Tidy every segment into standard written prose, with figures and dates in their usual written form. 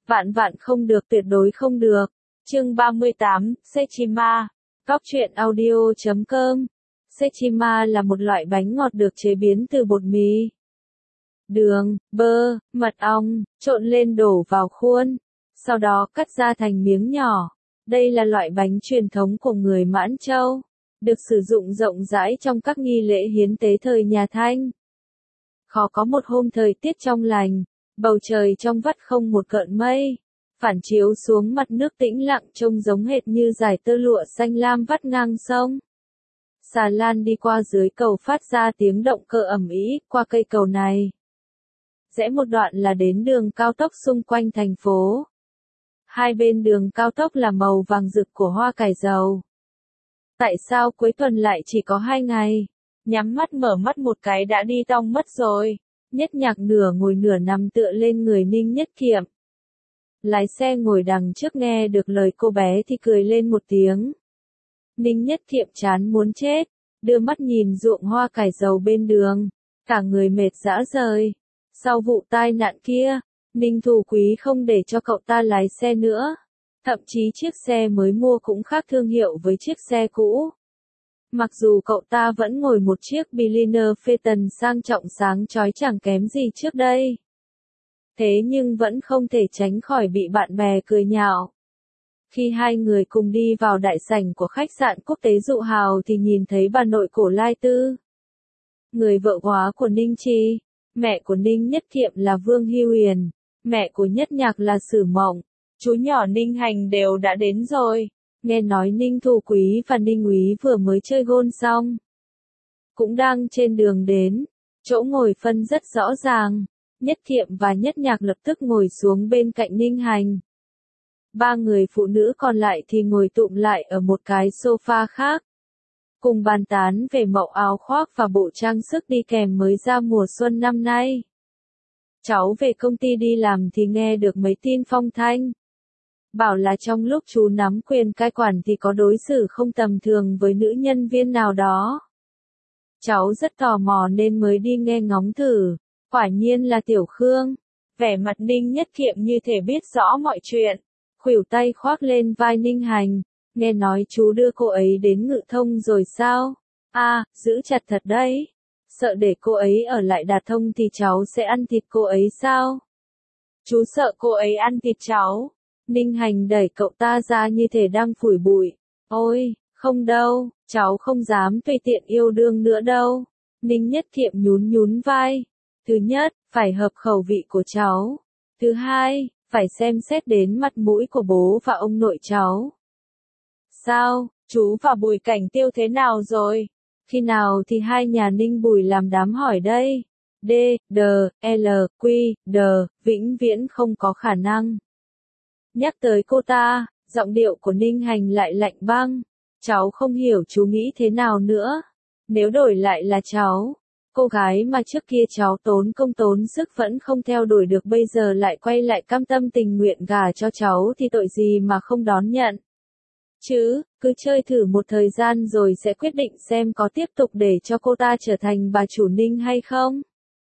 Vạn vạn không được, tuyệt đối không được. Chương 38, Sechima. Góc truyện audio.com. Sechima là một loại bánh ngọt được chế biến từ bột mì, đường, bơ, mật ong, trộn lên đổ vào khuôn, sau đó cắt ra thành miếng nhỏ. Đây là loại bánh truyền thống của người Mãn Châu, được sử dụng rộng rãi trong các nghi lễ hiến tế thời nhà Thanh. Khó có một hôm thời tiết trong lành, bầu trời trong vắt không một gợn mây, phản chiếu xuống mặt nước tĩnh lặng trông giống hệt như dải tơ lụa xanh lam vắt ngang sông. Xà lan đi qua dưới cầu phát ra tiếng động cơ ầm ĩ. Qua cây cầu này, rẽ một đoạn là đến đường cao tốc xung quanh thành phố. Hai bên đường cao tốc là màu vàng rực của hoa cải dầu. Tại sao cuối tuần lại chỉ có 2 ngày? Nhắm mắt mở mắt một cái đã đi tong mất rồi. Nhất Nhạc nửa ngồi nửa nằm tựa lên người Ninh Nhất Kiệm. Lái xe ngồi đằng trước nghe được lời cô bé thì cười lên một tiếng. Ninh Nhất Kiệm chán muốn chết, đưa mắt nhìn ruộng hoa cải dầu bên đường, cả người mệt rã rời. Sau vụ tai nạn kia, Ninh Thủ Quý không để cho cậu ta lái xe nữa. Thậm chí chiếc xe mới mua cũng khác thương hiệu với chiếc xe cũ. Mặc dù cậu ta vẫn ngồi một chiếc Berliner Phaeton sang trọng sáng chói chẳng kém gì trước đây. Thế nhưng vẫn không thể tránh khỏi bị bạn bè cười nhạo. Khi hai người cùng đi vào đại sảnh của khách sạn quốc tế Dụ Hào thì nhìn thấy bà nội Cổ Lai Tư, người vợ góa của Ninh Trì, mẹ của Ninh Nhất Kiệm là Vương Hy Huyền, mẹ của Nhất Nhạc là Sử Mộng, chú nhỏ Ninh Hành đều đã đến rồi. Nghe nói Ninh Thủ Quý và Ninh Úy vừa mới chơi gôn xong, cũng đang trên đường đến. Chỗ ngồi phân rất rõ ràng, Nhất Kiệm và Nhất Nhạc lập tức ngồi xuống bên cạnh Ninh Hành. Ba người phụ nữ còn lại thì ngồi tụm lại ở một cái sofa khác, cùng bàn tán về mẫu áo khoác và bộ trang sức đi kèm mới ra mùa xuân năm nay. Cháu về công ty đi làm thì nghe được mấy tin phong thanh. Bảo là trong lúc chú nắm quyền cai quản thì có đối xử không tầm thường với nữ nhân viên nào đó. Cháu rất tò mò nên mới đi nghe ngóng thử. Quả nhiên là Tiểu Khương. Vẻ mặt Ninh Nhất Kiệm như thể biết rõ mọi chuyện. Khuỷu tay khoác lên vai Ninh Hành. Nghe nói chú đưa cô ấy đến Ngự Thông rồi sao? À, giữ chặt thật đấy. Sợ để cô ấy ở lại Đạt Thông thì cháu sẽ ăn thịt cô ấy sao? Chú sợ cô ấy ăn thịt cháu. Ninh Hành đẩy cậu ta ra như thể đang phủi bụi. Ôi, không đâu, cháu không dám tùy tiện yêu đương nữa đâu. Ninh Nhất Kiệm nhún nhún vai. Thứ nhất, phải hợp khẩu vị của cháu. Thứ hai, phải xem xét đến mặt mũi của bố và ông nội cháu. Sao, chú và Bùi Cảnh Tiêu thế nào rồi? Khi nào thì hai nhà Ninh Bùi làm đám hỏi đây? D, D, L, Q, D, vĩnh viễn không có khả năng. Nhắc tới cô ta, giọng điệu của Ninh Hành lại lạnh băng. Cháu không hiểu chú nghĩ thế nào nữa. Nếu đổi lại là cháu, cô gái mà trước kia cháu tốn công tốn sức vẫn không theo đuổi được bây giờ lại quay lại cam tâm tình nguyện gả cho cháu thì tội gì mà không đón nhận. Chứ, cứ chơi thử một thời gian rồi sẽ quyết định xem có tiếp tục để cho cô ta trở thành bà chủ Ninh hay không.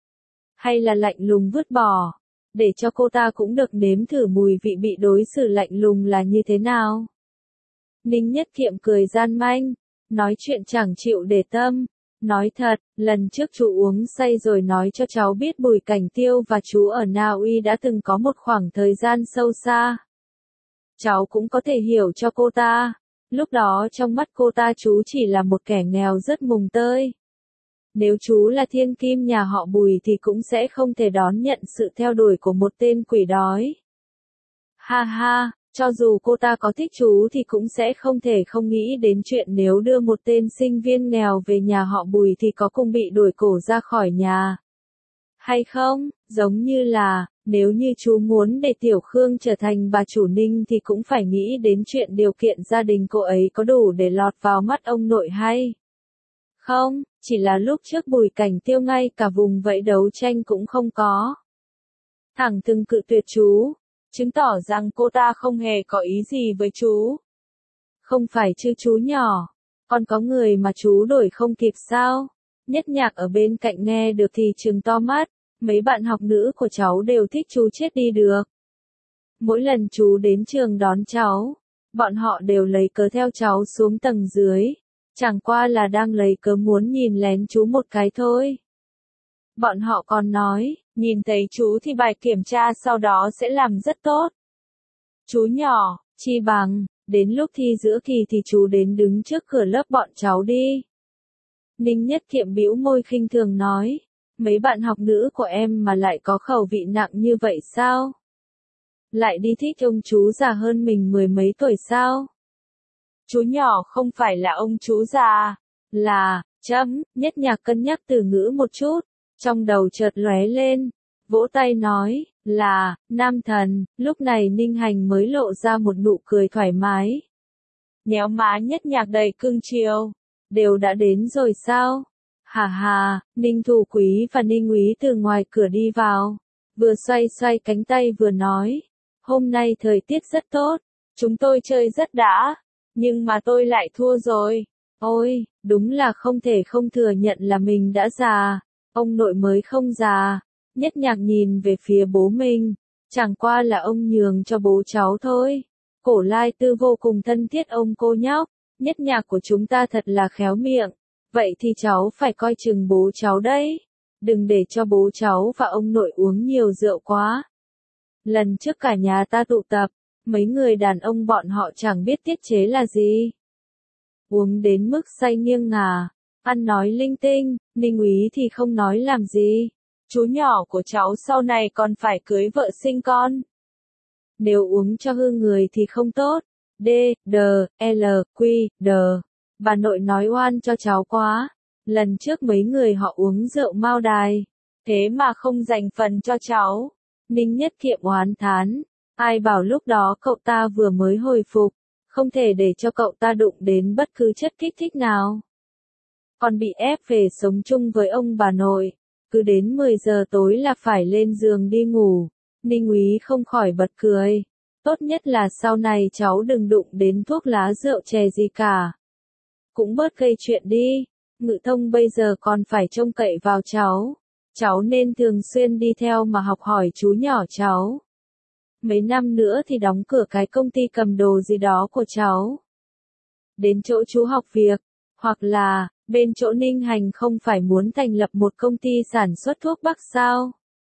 Hay là lạnh lùng vứt bỏ, để cho cô ta cũng được nếm thử mùi vị bị đối xử lạnh lùng là như thế nào. Ninh Nhất Kiệm cười gian manh, nói chuyện chẳng chịu để tâm. Nói thật, lần trước chú uống say rồi nói cho cháu biết Bùi Cảnh Tiêu và chú ở Na Uy đã từng có một khoảng thời gian sâu xa. Cháu cũng có thể hiểu cho cô ta. Lúc đó trong mắt cô ta chú chỉ là một kẻ nghèo rất mùng tơi. Nếu chú là thiên kim nhà họ Bùi thì cũng sẽ không thể đón nhận sự theo đuổi của một tên quỷ đói. Ha ha, cho dù cô ta có thích chú thì cũng sẽ không thể không nghĩ đến chuyện nếu đưa một tên sinh viên nghèo về nhà họ Bùi thì có cùng bị đuổi cổ ra khỏi nhà. Hay không, giống như là, nếu như chú muốn để Tiểu Khương trở thành bà chủ Ninh thì cũng phải nghĩ đến chuyện điều kiện gia đình cô ấy có đủ để lọt vào mắt ông nội hay không, chỉ là lúc trước Bùi Cảnh Tiêu ngay cả vùng vẫy đấu tranh cũng không có. Thẳng thừng cự tuyệt chú, chứng tỏ rằng cô ta không hề có ý gì với chú. Không phải chứ chú nhỏ, còn có người mà chú đổi không kịp sao? Nhất Nhạc ở bên cạnh nghe được thì trừng to mắt, mấy bạn học nữ của cháu đều thích chú chết đi được. Mỗi lần chú đến trường đón cháu, bọn họ đều lấy cớ theo cháu xuống tầng dưới. Chẳng qua là đang lấy cớ muốn nhìn lén chú một cái thôi. Bọn họ còn nói, nhìn thấy chú thì bài kiểm tra sau đó sẽ làm rất tốt. Chú nhỏ, chi bằng, đến lúc thi giữa kỳ thì chú đến đứng trước cửa lớp bọn cháu đi. Ninh Nhất Kiệm bĩu môi khinh thường nói, mấy bạn học nữ của em mà lại có khẩu vị nặng như vậy sao? Lại đi thích ông chú già hơn mình mười mấy tuổi sao? Chú nhỏ không phải là ông chú già, là, Nhất Nhạc cân nhắc từ ngữ một chút, trong đầu chợt lóe lên, vỗ tay nói, là, nam thần, lúc này Ninh Hành mới lộ ra một nụ cười thoải mái. Nhéo má Nhất Nhạc đầy cưng chiều, đều đã đến rồi sao? Hà hà, Ninh Thủ Quý và Ninh Úy từ ngoài cửa đi vào, vừa xoay xoay cánh tay vừa nói, hôm nay thời tiết rất tốt, chúng tôi chơi rất đã, nhưng mà tôi lại thua rồi. Ôi, đúng là không thể không thừa nhận là mình đã già, ông nội mới không già. Nhất Nhạc nhìn về phía bố mình, chẳng qua là ông nhường cho bố cháu thôi. Cổ Lai Tư vô cùng thân thiết ông cô nhóc, Nhất Nhạc của chúng ta thật là khéo miệng, vậy thì cháu phải coi chừng bố cháu đấy, đừng để cho bố cháu và ông nội uống nhiều rượu quá. Lần trước cả nhà ta tụ tập, mấy người đàn ông bọn họ chẳng biết tiết chế là gì. Uống đến mức say nghiêng ngả, ăn nói linh tinh, Ninh Úy thì không nói làm gì. Chú nhỏ của cháu sau này còn phải cưới vợ sinh con. Nếu uống cho hư người thì không tốt. D, D, L, Q, D. Bà nội nói oan cho cháu quá. Lần trước mấy người họ uống rượu Mao Đài, thế mà không dành phần cho cháu. Ninh Nhất Kiệm oán thán. Ai bảo lúc đó cậu ta vừa mới hồi phục, không thể để cho cậu ta đụng đến bất cứ chất kích thích nào. Còn bị ép về sống chung với ông bà nội. Cứ đến 10 giờ tối là phải lên giường đi ngủ. Ninh Úy không khỏi bật cười. Tốt nhất là sau này cháu đừng đụng đến thuốc lá rượu chè gì cả. Cũng bớt gây chuyện đi. Ngự Thông bây giờ còn phải trông cậy vào cháu. Cháu nên thường xuyên đi theo mà học hỏi chú nhỏ cháu. Mấy năm nữa thì đóng cửa cái công ty cầm đồ gì đó của cháu. Đến chỗ chú học việc. Hoặc là, bên chỗ Ninh Hành không phải muốn thành lập một công ty sản xuất thuốc bắc sao?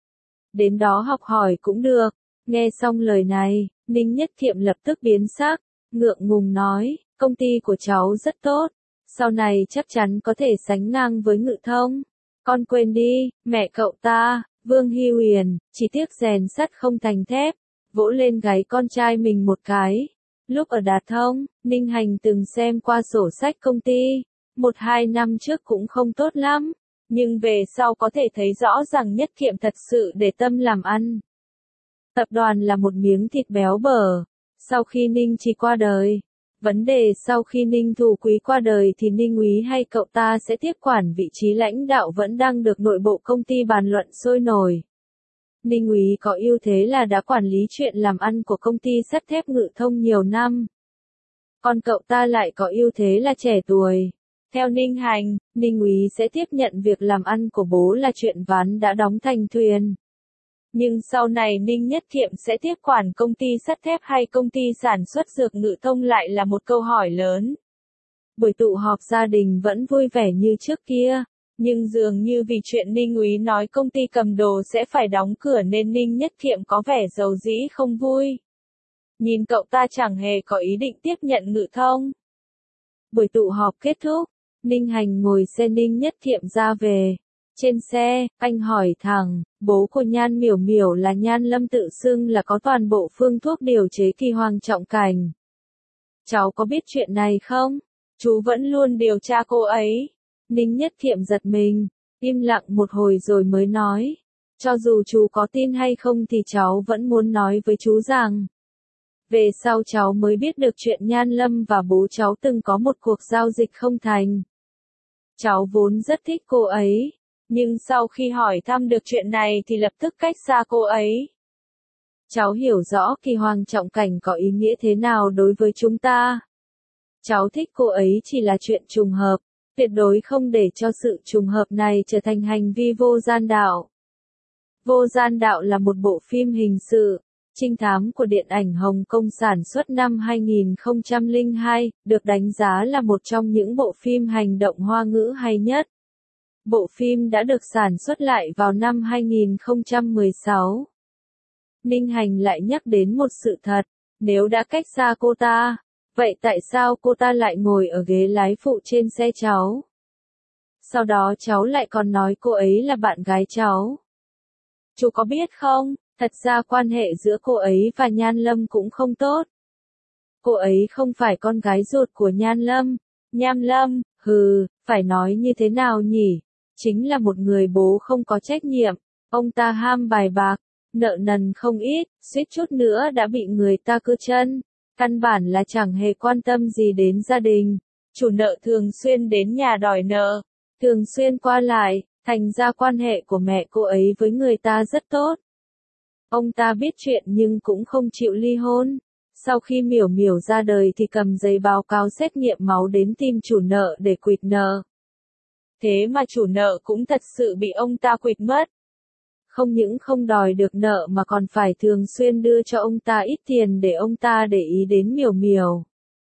Đến đó học hỏi cũng được. Nghe xong lời này, Ninh Nhất Kiệm lập tức biến sắc, ngượng ngùng nói, công ty của cháu rất tốt, sau này chắc chắn có thể sánh ngang với Ngự Thông. Con quên đi, mẹ cậu ta, Vương Hy Huyền, chỉ tiếc rèn sắt không thành thép, vỗ lên gáy con trai mình một cái. Lúc ở Đạt Thông, Ninh Hành từng xem qua sổ sách công ty, 1-2 năm trước cũng không tốt lắm, nhưng về sau có thể thấy rõ rằng Nhất Kiệm thật sự để tâm làm ăn. Tập đoàn là một miếng thịt béo bở. Sau khi Ninh Trì qua đời, vấn đề sau khi Ninh Thủ Quý qua đời thì Ninh Úy hay cậu ta sẽ tiếp quản vị trí lãnh đạo vẫn đang được nội bộ công ty bàn luận sôi nổi. Ninh Úy có ưu thế là đã quản lý chuyện làm ăn của công ty sắt thép Ngự Thông nhiều năm. Còn cậu ta lại có ưu thế là trẻ tuổi. Theo Ninh Hành, Ninh Úy sẽ tiếp nhận việc làm ăn của bố là chuyện ván đã đóng thành thuyền. Nhưng sau này Ninh Nhất Kiệm sẽ tiếp quản công ty sắt thép hay công ty sản xuất dược Ngự Thông lại là một câu hỏi lớn. Buổi tụ họp gia đình vẫn vui vẻ như trước kia, nhưng dường như vì chuyện Ninh Úy nói công ty cầm đồ sẽ phải đóng cửa nên Ninh Nhất Kiệm có vẻ rầu rĩ không vui. Nhìn cậu ta chẳng hề có ý định tiếp nhận Ngự Thông. Buổi tụ họp kết thúc, Ninh Hành ngồi xe Ninh Nhất Kiệm ra về. Trên xe, anh hỏi thẳng, bố của Nhan Miểu Miểu là Nhan Lâm tự xưng là có toàn bộ phương thuốc điều chế kỳ hoàng trọng cảnh. Cháu có biết chuyện này không? Chú vẫn luôn điều tra cô ấy. Ninh Nhất Kiệm giật mình, im lặng một hồi rồi mới nói. Cho dù chú có tin hay không thì cháu vẫn muốn nói với chú rằng. Về sau cháu mới biết được chuyện Nhan Lâm và bố cháu từng có một cuộc giao dịch không thành. Cháu vốn rất thích cô ấy. Nhưng sau khi hỏi thăm được chuyện này thì lập tức cách xa cô ấy. Cháu hiểu rõ kỳ hoàng trọng cảnh có ý nghĩa thế nào đối với chúng ta. Cháu thích cô ấy chỉ là chuyện trùng hợp, tuyệt đối không để cho sự trùng hợp này trở thành hành vi vô gian đạo. Vô gian đạo là một bộ phim hình sự, Trinh thám của điện ảnh Hồng Kông sản xuất năm 2002, được đánh giá là một trong những bộ phim hành động Hoa ngữ hay nhất. Bộ phim đã được sản xuất lại vào năm 2016. Ninh Hành lại nhắc đến một sự thật, nếu đã cách xa cô ta, vậy tại sao cô ta lại ngồi ở ghế lái phụ trên xe cháu? Sau đó cháu lại còn nói cô ấy là bạn gái cháu. Chú có biết không, thật ra quan hệ giữa cô ấy và Nhan Lâm cũng không tốt. Cô ấy không phải con gái ruột của Nhan Lâm. Nhan Lâm, phải nói như thế nào nhỉ? Chính là một người bố không có trách nhiệm. Ông ta ham bài bạc, nợ nần không ít, suýt chút nữa đã bị người ta cưa chân. Căn bản là chẳng hề quan tâm gì đến gia đình. Chủ nợ thường xuyên đến nhà đòi nợ, thường xuyên qua lại, thành ra quan hệ của mẹ cô ấy với người ta rất tốt. Ông ta biết chuyện nhưng cũng không chịu ly hôn. Sau khi Miểu Miểu ra đời thì cầm giấy báo cáo xét nghiệm máu đến tìm chủ nợ để quỵt nợ. Thế mà chủ nợ cũng thật sự bị ông ta quỵt mất. Không những không đòi được nợ mà còn phải thường xuyên đưa cho ông ta ít tiền để ông ta để ý đến Miểu Miểu.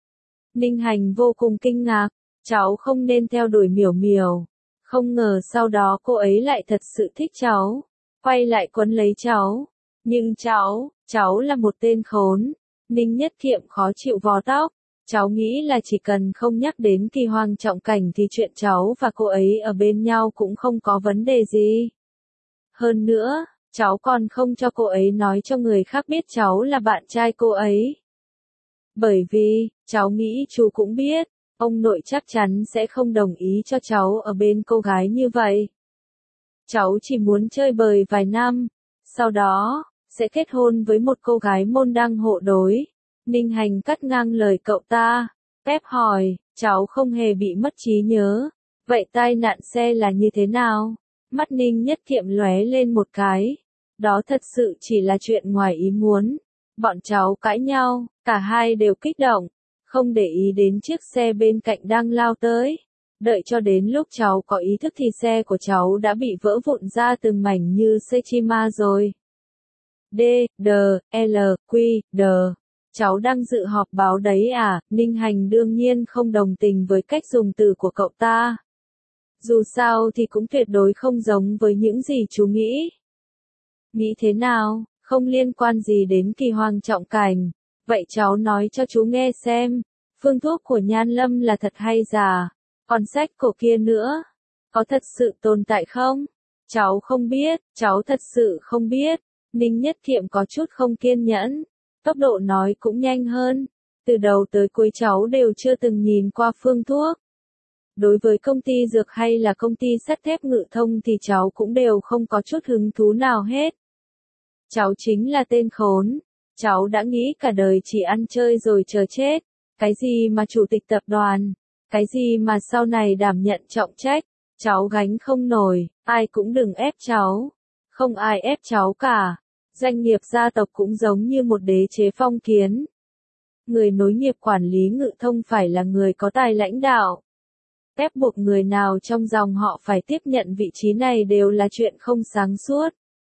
Ninh Hành vô cùng kinh ngạc, cháu không nên theo đuổi Miểu Miểu. Không ngờ sau đó cô ấy lại thật sự thích cháu, quay lại quấn lấy cháu. Nhưng cháu là một tên khốn. Ninh Nhất Thiệm khó chịu vò tóc. Cháu nghĩ là chỉ cần không nhắc đến Kỳ Hoàng Trọng Cảnh thì chuyện cháu và cô ấy ở bên nhau cũng không có vấn đề gì. Hơn nữa, cháu còn không cho cô ấy nói cho người khác biết cháu là bạn trai cô ấy. Bởi vì, cháu nghĩ chú cũng biết, ông nội chắc chắn sẽ không đồng ý cho cháu ở bên cô gái như vậy. Cháu chỉ muốn chơi bời vài năm, sau đó, sẽ kết hôn với một cô gái môn đăng hộ đối. Ninh Hành cắt ngang lời cậu ta. Pep hỏi, cháu không hề bị mất trí nhớ. Vậy tai nạn xe là như thế nào? Mắt Ninh Nhất Thiệm lóe lên một cái. Đó thật sự chỉ là chuyện ngoài ý muốn. Bọn cháu cãi nhau, cả hai đều kích động, không để ý đến chiếc xe bên cạnh đang lao tới. Đợi cho đến lúc cháu có ý thức thì xe của cháu đã bị vỡ vụn ra từng mảnh như Sechima rồi. D, D, L, Q, D. Cháu đang dự họp báo đấy à? Ninh Hành đương nhiên không đồng tình với cách dùng từ của cậu ta. Dù sao thì cũng tuyệt đối không giống với những gì chú nghĩ. Nghĩ thế nào, không liên quan gì đến Kỳ Hoàng Trọng Cảnh. Vậy cháu nói cho chú nghe xem, phương thuốc của Nhan Lâm là thật hay giả? Còn sách cổ kia nữa, có thật sự tồn tại không? Cháu không biết, cháu thật sự không biết. Ninh Nhất Thiệm có chút không kiên nhẫn, tốc độ nói cũng nhanh hơn. Từ đầu tới cuối cháu đều chưa từng nhìn qua phương thuốc. Đối với công ty dược hay là công ty sắt thép Ngự Thông thì cháu cũng đều không có chút hứng thú nào hết. Cháu chính là tên khốn. Cháu đã nghĩ cả đời chỉ ăn chơi rồi chờ chết. Cái gì mà chủ tịch tập đoàn, cái gì mà sau này đảm nhận trọng trách, cháu gánh không nổi, ai cũng đừng ép cháu. Không ai ép cháu cả. Doanh nghiệp gia tộc cũng giống như một đế chế phong kiến. Người nối nghiệp quản lý Ngự Thông phải là người có tài lãnh đạo. Ép buộc người nào trong dòng họ phải tiếp nhận vị trí này đều là chuyện không sáng suốt.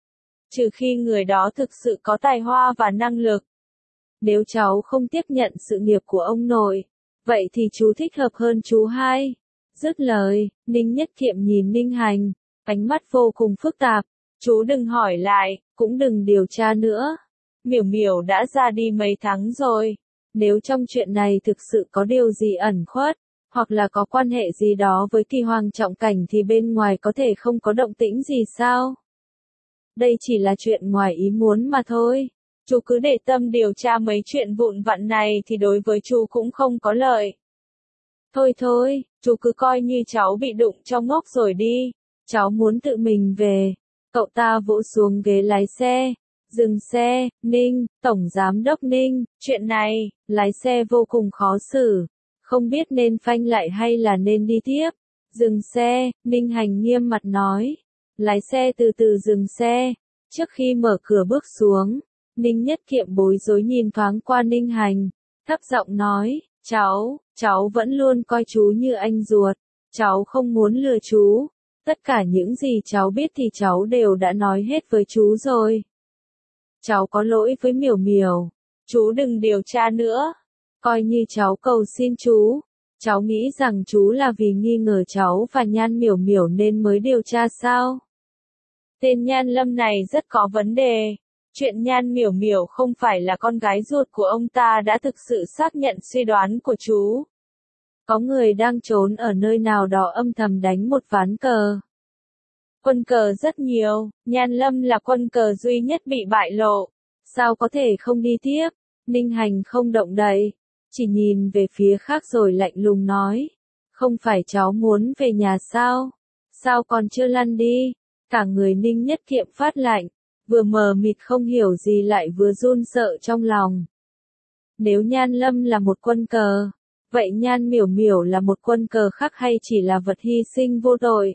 Trừ khi người đó thực sự có tài hoa và năng lực. Nếu cháu không tiếp nhận sự nghiệp của ông nội, vậy thì chú thích hợp hơn chú hai. Dứt lời, Ninh Nhất Thiệm nhìn Ninh Hành, ánh mắt vô cùng phức tạp. Chú đừng hỏi lại, cũng đừng điều tra nữa. Miểu Miểu đã ra đi mấy tháng rồi. Nếu trong chuyện này thực sự có điều gì ẩn khuất, hoặc là có quan hệ gì đó với Kỳ Hoàng Trọng Cảnh thì bên ngoài có thể không có động tĩnh gì sao? Đây chỉ là chuyện ngoài ý muốn mà thôi. Chú cứ để tâm điều tra mấy chuyện vụn vặt này thì đối với chú cũng không có lợi. Thôi, chú cứ coi như cháu bị đụng trong ngốc rồi đi. Cháu muốn tự mình về. Cậu ta vỗ xuống ghế lái xe. Dừng xe, Ninh, Tổng Giám đốc Ninh, chuyện này, lái xe vô cùng khó xử. Không biết nên phanh lại hay là nên đi tiếp. Dừng xe, Ninh Hành nghiêm mặt nói. Lái xe từ từ dừng xe. Trước khi mở cửa bước xuống, Ninh Nhất Thiệm bối rối nhìn thoáng qua Ninh Hành. Thấp giọng nói, cháu vẫn luôn coi chú như anh ruột. Cháu không muốn lừa chú. Tất cả những gì cháu biết thì cháu đều đã nói hết với chú rồi. cháu có lỗi với Miểu Miểu. Chú đừng điều tra nữa. Coi như cháu cầu xin chú. Cháu nghĩ rằng chú là vì nghi ngờ cháu và Nhan Miểu Miểu nên mới điều tra sao? Tên Nhan Lâm này rất có vấn đề. Chuyện Nhan Miểu Miểu không phải là con gái ruột của ông ta đã thực sự xác nhận suy đoán của chú. Có người đang trốn ở nơi nào đó âm thầm đánh một ván cờ. Quân cờ rất nhiều, Nhan Lâm là quân cờ duy nhất bị bại lộ. Sao có thể không đi tiếp? Ninh Hành không động đậy, chỉ nhìn về phía khác rồi lạnh lùng nói. Không phải cháu muốn về nhà sao? Sao còn chưa lăn đi? Cả người Ninh Nhất Kiệm phát lạnh, vừa mờ mịt không hiểu gì lại vừa run sợ trong lòng. Nếu Nhan Lâm là một quân cờ, vậy Nhan Miểu Miểu là một quân cờ khác hay chỉ là vật hy sinh vô tội?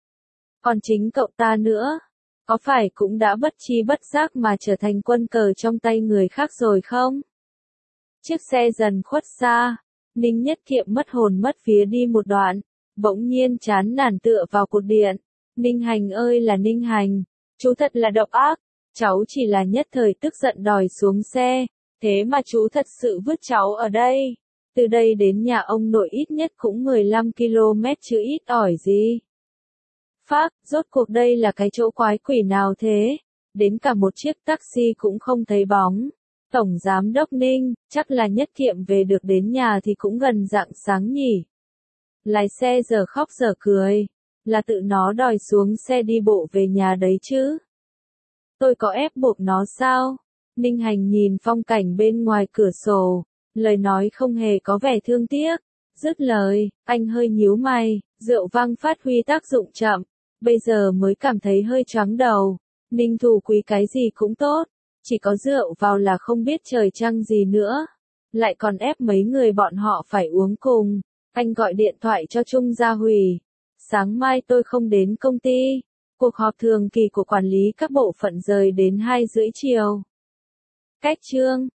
Còn chính cậu ta nữa, có phải cũng đã bất tri bất giác mà trở thành quân cờ trong tay người khác rồi không? Chiếc xe dần khuất xa, Ninh Nhất Kiệm mất hồn mất vía đi một đoạn, bỗng nhiên chán nản tựa vào cột điện. Ninh Hành ơi là Ninh Hành, chú thật là độc ác, cháu chỉ là nhất thời tức giận đòi xuống xe, thế mà chú thật sự vứt cháu ở đây. Từ đây đến nhà ông nội ít nhất cũng 15 km chứ ít ỏi gì. Phác, rốt cuộc đây là cái chỗ quái quỷ nào thế? Đến cả một chiếc taxi cũng không thấy bóng. Tổng Giám đốc Ninh, chắc là Nhất Kiệm về được đến nhà thì cũng gần rạng sáng nhỉ. Lái xe giờ khóc giờ cười, là tự nó đòi xuống xe đi bộ về nhà đấy chứ. Tôi có ép buộc nó sao? Ninh Hành nhìn phong cảnh bên ngoài cửa sổ, lời nói không hề có vẻ thương tiếc. Dứt lời, anh hơi nhíu mày, rượu vang phát huy tác dụng chậm, bây giờ mới cảm thấy hơi choáng đầu. Ninh Thủ Quý cái gì cũng tốt, chỉ có rượu vào là không biết trời trăng gì nữa. Lại còn ép mấy người bọn họ phải uống cùng. Anh gọi điện thoại cho Trung Gia Hủy. Sáng mai tôi không đến công ty. Cuộc họp thường kỳ của quản lý các bộ phận rời đến 2:30 chiều. Cách chương